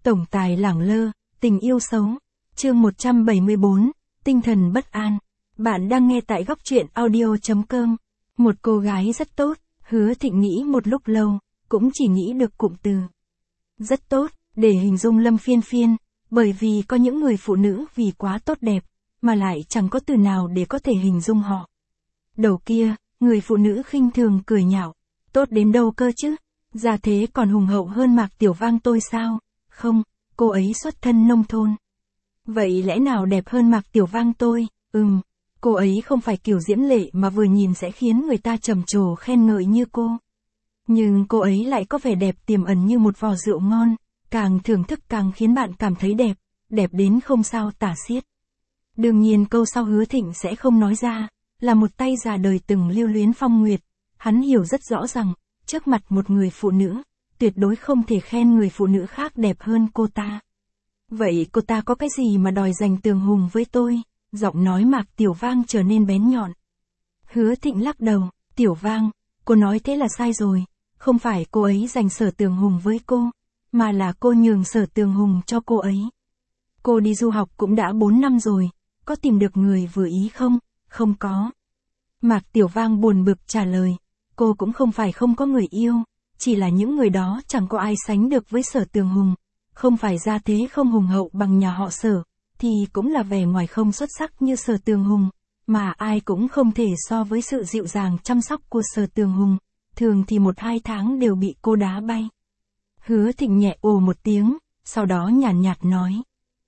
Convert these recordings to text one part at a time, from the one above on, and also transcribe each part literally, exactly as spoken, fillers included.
Tổng tài lẳng lơ, tình yêu xấu. Chương một trăm bảy mươi bốn, tinh thần bất an. Bạn đang nghe tại góc truyện audio chấm com. Một cô gái rất tốt, Hứa Thịnh nghĩ một lúc lâu, cũng chỉ nghĩ được cụm từ rất tốt, để hình dung Lâm Phiên Phiên, bởi vì có những người phụ nữ vì quá tốt đẹp, mà lại chẳng có từ nào để có thể hình dung họ. Đầu kia, người phụ nữ khinh thường cười nhạo, tốt đến đâu cơ chứ, gia thế còn hùng hậu hơn Mạc Tiểu Vang tôi sao, không, cô ấy xuất thân nông thôn. Vậy lẽ nào đẹp hơn Mạc Tiểu Vang tôi, ừm, cô ấy không phải kiểu diễm lệ mà vừa nhìn sẽ khiến người ta trầm trồ khen ngợi như cô. Nhưng cô ấy lại có vẻ đẹp tiềm ẩn như một vò rượu ngon, càng thưởng thức càng khiến bạn cảm thấy đẹp, đẹp đến không sao tả xiết. Đương nhiên câu sau Hứa Thịnh sẽ không nói ra, là một tay già đời từng lưu luyến phong nguyệt, hắn hiểu rất rõ rằng, trước mặt một người phụ nữ, tuyệt đối không thể khen người phụ nữ khác đẹp hơn cô ta. Vậy cô ta có cái gì mà đòi giành tường hùng với tôi? Giọng nói Mạc Tiểu Vang trở nên bén nhọn. Hứa Thịnh lắc đầu, Tiểu Vang, cô nói thế là sai rồi, không phải cô ấy giành Sở Tường Hùng với cô, mà là cô nhường Sở Tường Hùng cho cô ấy. Cô đi du học cũng đã bốn năm rồi, có tìm được người vừa ý không? Không có. Mạc Tiểu Vang buồn bực trả lời, cô cũng không phải không có người yêu, chỉ là những người đó chẳng có ai sánh được với Sở Tường Hùng, không phải gia thế không hùng hậu bằng nhà họ Sở, thì cũng là vẻ ngoài không xuất sắc như Sở Tường Hùng, mà ai cũng không thể so với sự dịu dàng chăm sóc của Sở Tường Hùng, thường thì một hai tháng đều bị cô đá bay. Hứa Thịnh nhẹ ồ một tiếng, sau đó nhàn nhạt, nhạt nói.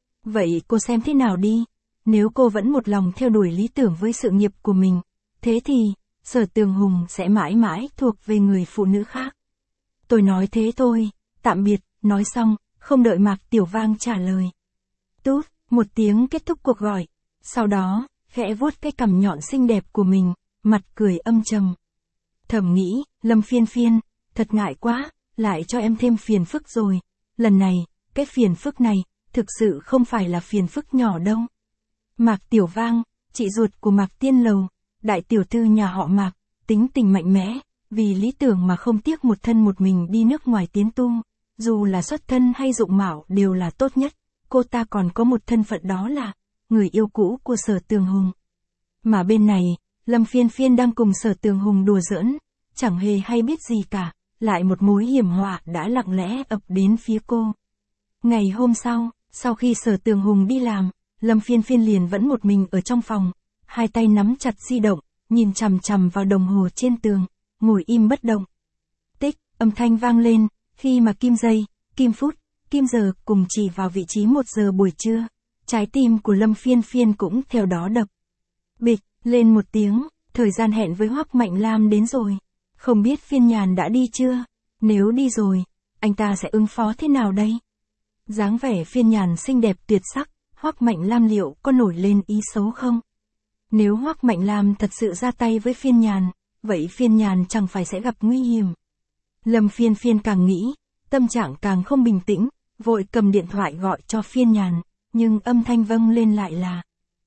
Vậy cô xem thế nào đi, nếu cô vẫn một lòng theo đuổi lý tưởng với sự nghiệp của mình, thế thì, Sở Tường Hùng sẽ mãi mãi thuộc về người phụ nữ khác. Tôi nói thế thôi, tạm biệt, nói xong, không đợi Mạc Tiểu Vang trả lời. Tút, một tiếng kết thúc cuộc gọi, sau đó, khẽ vuốt cái cằm nhọn xinh đẹp của mình, mặt cười âm trầm. Thầm nghĩ, Lâm Phiên Phiên, thật ngại quá, lại cho em thêm phiền phức rồi, lần này, cái phiền phức này, thực sự không phải là phiền phức nhỏ đâu. Mạc Tiểu Vang, chị ruột của Mạc Tiên Lầu, đại tiểu thư nhà họ Mạc, tính tình mạnh mẽ, vì lý tưởng mà không tiếc một thân một mình đi nước ngoài tiến tu, dù là xuất thân hay dụng mạo đều là tốt nhất, cô ta còn có một thân phận đó là người yêu cũ của Sở Tường Hùng. Mà bên này, Lâm Phiên Phiên đang cùng Sở Tường Hùng đùa giỡn, chẳng hề hay biết gì cả, lại một mối hiểm họa đã lặng lẽ ập đến phía cô. Ngày hôm sau, sau khi Sở Tường Hùng đi làm, Lâm Phiên Phiên liền vẫn một mình ở trong phòng, hai tay nắm chặt di động, nhìn chằm chằm vào đồng hồ trên tường, ngồi im bất động. Tích, âm thanh vang lên, khi mà kim giây, kim phút, kim giờ cùng chỉ vào vị trí một giờ buổi trưa, trái tim của Lâm Phiên Phiên cũng theo đó đập. Bịch, lên một tiếng, thời gian hẹn với Hoắc Mạnh Lam đến rồi. Không biết Phiên Nhàn đã đi chưa? Nếu đi rồi, anh ta sẽ ứng phó thế nào đây? Dáng vẻ Phiên Nhàn xinh đẹp tuyệt sắc, Hoắc Mạnh Lam liệu có nổi lên ý xấu không? Nếu Hoắc Mạnh Lam thật sự ra tay với Phiên Nhàn, vậy Phiên Nhàn chẳng phải sẽ gặp nguy hiểm. Lâm Phiên Phiên càng nghĩ, tâm trạng càng không bình tĩnh, vội cầm điện thoại gọi cho Phiên Nhàn, nhưng âm thanh vang lên lại là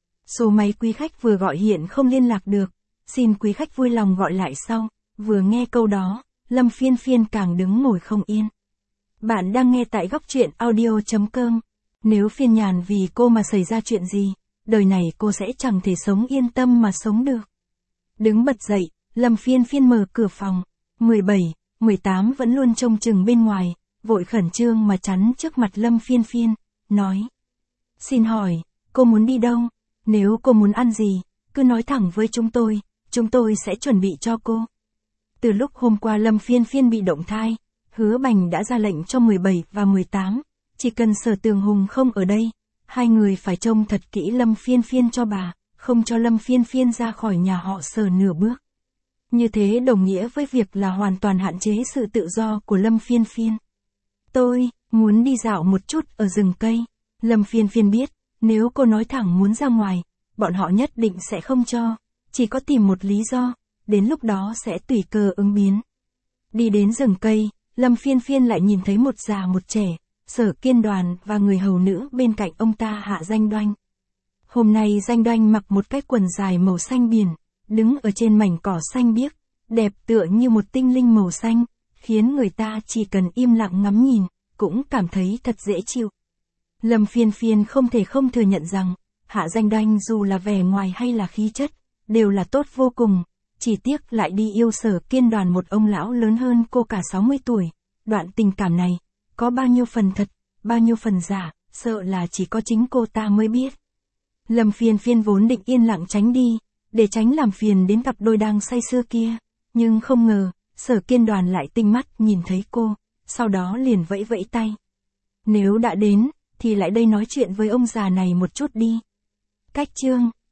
số máy quý khách vừa gọi hiện không liên lạc được, xin quý khách vui lòng gọi lại sau. Vừa nghe câu đó, Lâm Phiên Phiên càng đứng ngồi không yên. Bạn đang nghe tại góc truyện audio chấm com. Nếu Phiên Nhàn vì cô mà xảy ra chuyện gì, đời này cô sẽ chẳng thể sống yên tâm mà sống được. Đứng bật dậy, Lâm Phiên Phiên mở cửa phòng. mười bảy, mười tám vẫn luôn trông chừng bên ngoài, vội khẩn trương mà chắn trước mặt Lâm Phiên Phiên, nói. Xin hỏi, cô muốn đi đâu? Nếu cô muốn ăn gì, cứ nói thẳng với chúng tôi, chúng tôi sẽ chuẩn bị cho cô. Từ lúc hôm qua Lâm Phiên Phiên bị động thai, Hứa Bành đã ra lệnh cho mười bảy và mười tám, chỉ cần Sở Tường Hùng không ở đây, hai người phải trông thật kỹ Lâm Phiên Phiên cho bà, không cho Lâm Phiên Phiên ra khỏi nhà họ Sở nửa bước. Như thế đồng nghĩa với việc là hoàn toàn hạn chế sự tự do của Lâm Phiên Phiên. Tôi muốn đi dạo một chút ở rừng cây. Lâm Phiên Phiên biết, nếu cô nói thẳng muốn ra ngoài, bọn họ nhất định sẽ không cho, chỉ có tìm một lý do, đến lúc đó sẽ tùy cơ ứng biến. Đi đến rừng cây, Lâm Phiên Phiên lại nhìn thấy một già một trẻ, Sở Kiên Đoàn và người hầu nữ bên cạnh ông ta Hạ Danh Đoanh. Hôm nay Danh Đoanh mặc một cái quần dài màu xanh biển, đứng ở trên mảnh cỏ xanh biếc, đẹp tựa như một tinh linh màu xanh, khiến người ta chỉ cần im lặng ngắm nhìn, cũng cảm thấy thật dễ chịu. Lâm Phiên Phiên không thể không thừa nhận rằng, Hạ Danh Đanh dù là vẻ ngoài hay là khí chất, đều là tốt vô cùng, chỉ tiếc lại đi yêu Sở Kiên Đoàn một ông lão lớn hơn cô cả sáu mươi tuổi. Đoạn tình cảm này, có bao nhiêu phần thật, bao nhiêu phần giả, sợ là chỉ có chính cô ta mới biết. Lâm Phiên Phiên vốn định yên lặng tránh đi, để tránh làm phiền đến cặp đôi đang say sưa kia, nhưng không ngờ, Sở Kiên Đoàn lại tinh mắt nhìn thấy cô, sau đó liền vẫy vẫy tay. Nếu đã đến, thì lại đây nói chuyện với ông già này một chút đi. Cách chương